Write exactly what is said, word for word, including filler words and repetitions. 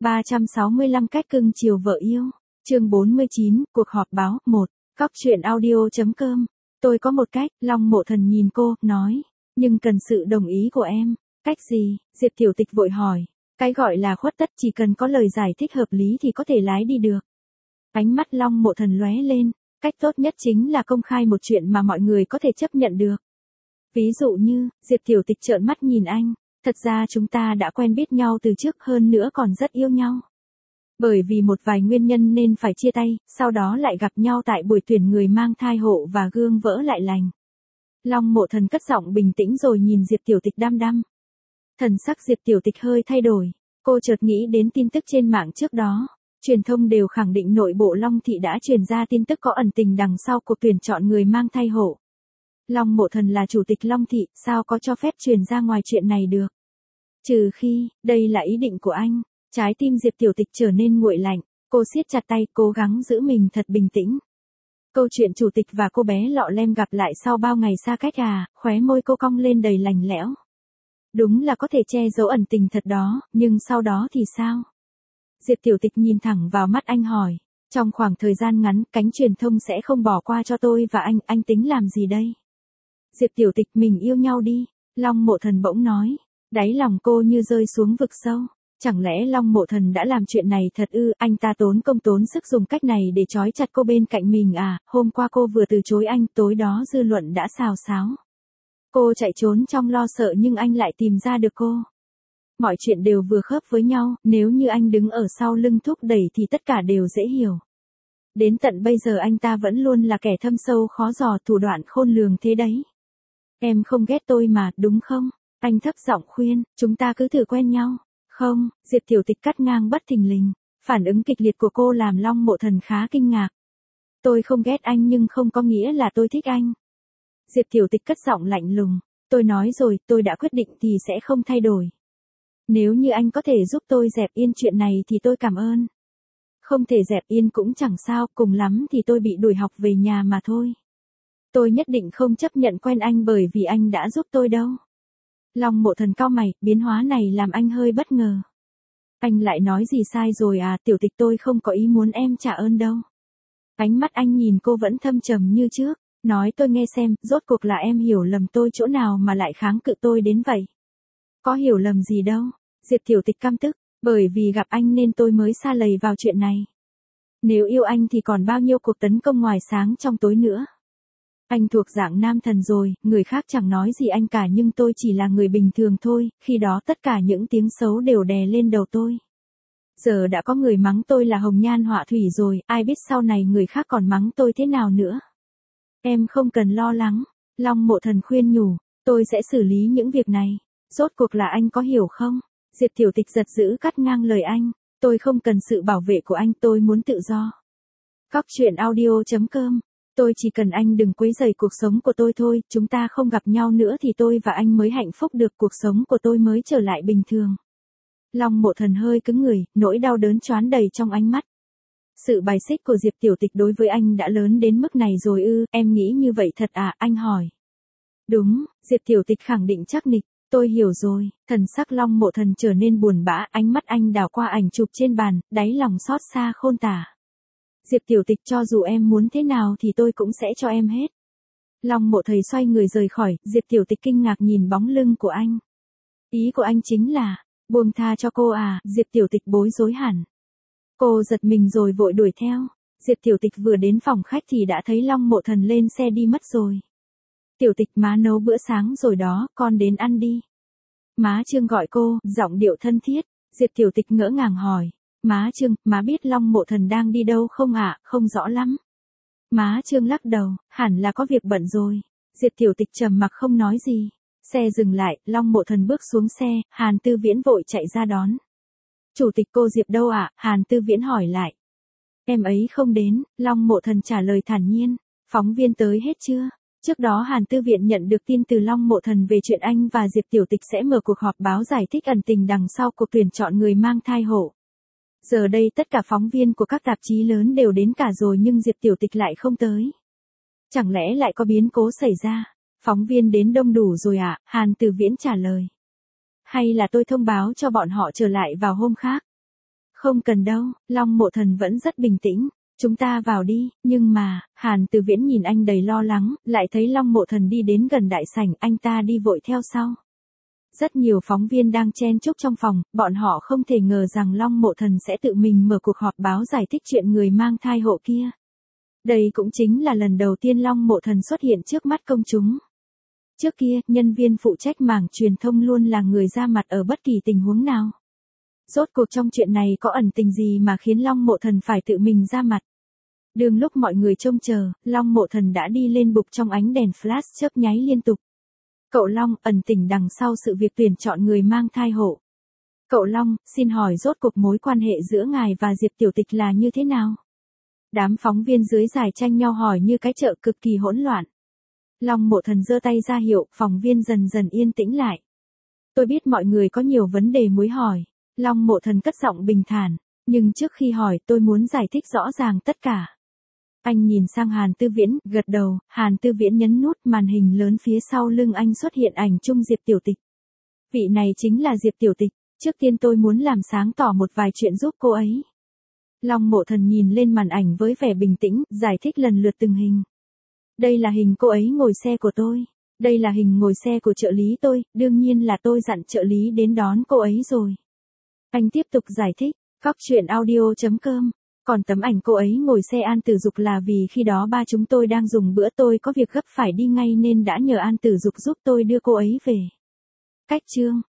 ba trăm sáu mươi lăm cách cưng chiều vợ yêu. Chương bốn mươi chín, cuộc họp báo. một. Cóc truyện audio.com. Tôi có một cách, Long Mộ Thần nhìn cô, nói. Nhưng cần sự đồng ý của em. Cách gì? Diệp Tiểu Tịch vội hỏi. Cái gọi là khuất tất chỉ cần có lời giải thích hợp lý thì có thể lái đi được. Ánh mắt Long Mộ Thần lóe lên. Cách tốt nhất chính là công khai một chuyện mà mọi người có thể chấp nhận được. Ví dụ như, Diệp Tiểu Tịch trợn mắt nhìn anh. Thật ra chúng ta đã quen biết nhau từ trước, hơn nữa còn rất yêu nhau. Bởi vì một vài nguyên nhân nên phải chia tay, sau đó lại gặp nhau tại buổi tuyển người mang thai hộ và gương vỡ lại lành. Long Mộ Thần cất giọng bình tĩnh rồi nhìn Diệp Tiểu Tịch đăm đăm. Thần sắc Diệp Tiểu Tịch hơi thay đổi, cô chợt nghĩ đến tin tức trên mạng trước đó. Truyền thông đều khẳng định nội bộ Long Thị đã truyền ra tin tức có ẩn tình đằng sau cuộc tuyển chọn người mang thai hộ. Long Mộ Thần là chủ tịch Long Thị, sao có cho phép truyền ra ngoài chuyện này được? Trừ khi, đây là ý định của anh. Trái tim Diệp Tiểu Tịch trở nên nguội lạnh, cô siết chặt tay, cố gắng giữ mình thật bình tĩnh. Câu chuyện chủ tịch và cô bé lọ lem gặp lại sau bao ngày xa cách à, khóe môi cô cong lên đầy lạnh lẽo. Đúng là có thể che giấu ẩn tình thật đó, nhưng sau đó thì sao? Diệp Tiểu Tịch nhìn thẳng vào mắt anh hỏi. Trong khoảng thời gian ngắn, cánh truyền thông sẽ không bỏ qua cho tôi và anh, anh tính làm gì đây? Diệp Tiểu Tịch, mình yêu nhau đi, Long Mộ Thần bỗng nói. Đáy lòng cô như rơi xuống vực sâu. Chẳng lẽ Long Mộ Thần đã làm chuyện này thật ư? Anh ta tốn công tốn sức dùng cách này để trói chặt cô bên cạnh mình à? Hôm qua cô vừa từ chối anh, tối đó dư luận đã xào xáo. Cô chạy trốn trong lo sợ nhưng anh lại tìm ra được cô. Mọi chuyện đều vừa khớp với nhau, nếu như anh đứng ở sau lưng thúc đẩy thì tất cả đều dễ hiểu. Đến tận bây giờ anh ta vẫn luôn là kẻ thâm sâu khó dò, thủ đoạn khôn lường thế đấy. Em không ghét tôi mà, đúng không? Anh thấp giọng khuyên, chúng ta cứ thử quen nhau. Không, Diệp Tiểu Tịch cắt ngang bất thình lình. Phản ứng kịch liệt của cô làm Long Mộ Thần khá kinh ngạc. Tôi không ghét anh nhưng không có nghĩa là tôi thích anh. Diệp Tiểu Tịch cất giọng lạnh lùng. Tôi nói rồi, tôi đã quyết định thì sẽ không thay đổi. Nếu như anh có thể giúp tôi dẹp yên chuyện này thì tôi cảm ơn. Không thể dẹp yên cũng chẳng sao, cùng lắm thì tôi bị đuổi học về nhà mà thôi. Tôi nhất định không chấp nhận quen anh bởi vì anh đã giúp tôi đâu. Long Mộ Thần cau mày, biến hóa này làm anh hơi bất ngờ. Anh lại nói gì sai rồi à? Tiểu Tịch, tôi không có ý muốn em trả ơn đâu. Ánh mắt anh nhìn cô vẫn thâm trầm như trước, nói tôi nghe xem, rốt cuộc là em hiểu lầm tôi chỗ nào mà lại kháng cự tôi đến vậy? Có hiểu lầm gì đâu. Diệp Tiểu Tịch căm tức, bởi vì gặp anh nên tôi mới sa lầy vào chuyện này. Nếu yêu anh thì còn bao nhiêu cuộc tấn công ngoài sáng trong tối nữa. Anh thuộc dạng nam thần rồi, người khác chẳng nói gì anh cả nhưng tôi chỉ là người bình thường thôi, khi đó tất cả những tiếng xấu đều đè lên đầu tôi. Giờ đã có người mắng tôi là hồng nhan họa thủy rồi, ai biết sau này người khác còn mắng tôi thế nào nữa. Em không cần lo lắng, Long Mộ Thần khuyên nhủ, tôi sẽ xử lý những việc này. Rốt cuộc là anh có hiểu không? Diệp Tiểu Tịch giật dữ cắt ngang lời anh, tôi không cần sự bảo vệ của anh, tôi muốn tự do. Cóc truyện audio.com. Tôi chỉ cần anh đừng quấy rầy cuộc sống của tôi thôi, chúng ta không gặp nhau nữa thì tôi và anh mới hạnh phúc được, cuộc sống của tôi mới trở lại bình thường. Long Mộ Thần hơi cứng người, nỗi đau đớn choán đầy trong ánh mắt. Sự bài xích của Diệp Tiểu Tịch đối với anh đã lớn đến mức này rồi ư? Em nghĩ như vậy thật à? Anh hỏi. Đúng, Diệp Tiểu Tịch khẳng định chắc nịch. Tôi hiểu rồi. Thần sắc Long Mộ Thần trở nên buồn bã, ánh mắt anh đảo qua ảnh chụp trên bàn, đáy lòng xót xa khôn tả. Diệp Tiểu Tịch, cho dù em muốn thế nào thì tôi cũng sẽ cho em hết. Long Mộ Thầy xoay người rời khỏi, Diệp Tiểu Tịch kinh ngạc nhìn bóng lưng của anh. Ý của anh chính là, buông tha cho cô à? Diệp Tiểu Tịch bối rối hẳn. Cô giật mình rồi vội đuổi theo. Diệp Tiểu Tịch vừa đến phòng khách thì đã thấy Long Mộ Thần lên xe đi mất rồi. Tiểu Tịch, má nấu bữa sáng rồi đó, con đến ăn đi. Má Trương gọi cô, giọng điệu thân thiết. Diệp Tiểu Tịch ngỡ ngàng hỏi. Má Trương, má biết Long Mộ Thần đang đi đâu không ạ? À? Không rõ lắm. Má Trương lắc đầu, hẳn là có việc bận rồi. Diệp Tiểu Tịch trầm mặc không nói gì. Xe dừng lại, Long Mộ Thần bước xuống xe, Hàn Tư Viễn vội chạy ra đón. Chủ tịch, cô Diệp đâu ạ? À? Hàn Tư Viễn hỏi lại. Em ấy không đến, Long Mộ Thần trả lời thản nhiên. Phóng viên tới hết chưa? Trước đó Hàn Tư Viện nhận được tin từ Long Mộ Thần về chuyện anh và Diệp Tiểu Tịch sẽ mở cuộc họp báo giải thích ẩn tình đằng sau cuộc tuyển chọn người mang thai hộ. Giờ đây tất cả phóng viên của các tạp chí lớn đều đến cả rồi nhưng Diệp Tiểu Tịch lại không tới. Chẳng lẽ lại có biến cố xảy ra? Phóng viên đến đông đủ rồi ạ? À? Hàn Tư Viễn trả lời. Hay là tôi thông báo cho bọn họ trở lại vào hôm khác? Không cần đâu, Long Mộ Thần vẫn rất bình tĩnh. Chúng ta vào đi, nhưng mà, Hàn Tư Viễn nhìn anh đầy lo lắng, lại thấy Long Mộ Thần đi đến gần đại sảnh, anh ta đi vội theo sau. Rất nhiều phóng viên đang chen chúc trong phòng, bọn họ không thể ngờ rằng Long Mộ Thần sẽ tự mình mở cuộc họp báo giải thích chuyện người mang thai hộ kia. Đây cũng chính là lần đầu tiên Long Mộ Thần xuất hiện trước mắt công chúng. Trước kia, nhân viên phụ trách mảng truyền thông luôn là người ra mặt ở bất kỳ tình huống nào. Rốt cuộc trong chuyện này có ẩn tình gì mà khiến Long Mộ Thần phải tự mình ra mặt. Đường lúc mọi người trông chờ, Long Mộ Thần đã đi lên bục trong ánh đèn flash chớp nháy liên tục. Cậu Long, ẩn tình đằng sau sự việc tuyển chọn người mang thai hộ. Cậu Long, xin hỏi rốt cuộc mối quan hệ giữa ngài và Diệp Tiểu Tịch là như thế nào? Đám phóng viên dưới giải tranh nhau hỏi như cái chợ cực kỳ hỗn loạn. Long Mộ Thần giơ tay ra hiệu, phóng viên dần dần yên tĩnh lại. Tôi biết mọi người có nhiều vấn đề muốn hỏi. Long Mộ Thần cất giọng bình thản, nhưng trước khi hỏi tôi muốn giải thích rõ ràng tất cả. Anh nhìn sang Hàn Tư Viễn, gật đầu, Hàn Tư Viễn nhấn nút màn hình lớn phía sau lưng anh xuất hiện ảnh chung Diệp Tiểu Tịch. Vị này chính là Diệp Tiểu Tịch, trước tiên tôi muốn làm sáng tỏ một vài chuyện giúp cô ấy. Long Mộ Thần nhìn lên màn ảnh với vẻ bình tĩnh, giải thích lần lượt từng hình. Đây là hình cô ấy ngồi xe của tôi, đây là hình ngồi xe của trợ lý tôi, đương nhiên là tôi dặn trợ lý đến đón cô ấy rồi. Anh tiếp tục giải thích, Cóc Truyện Audio chấm com. Còn tấm ảnh cô ấy ngồi xe An Tử Dục là vì khi đó ba chúng tôi đang dùng bữa, tôi có việc gấp phải đi ngay nên đã nhờ An Tử Dục giúp tôi đưa cô ấy về. Cách chương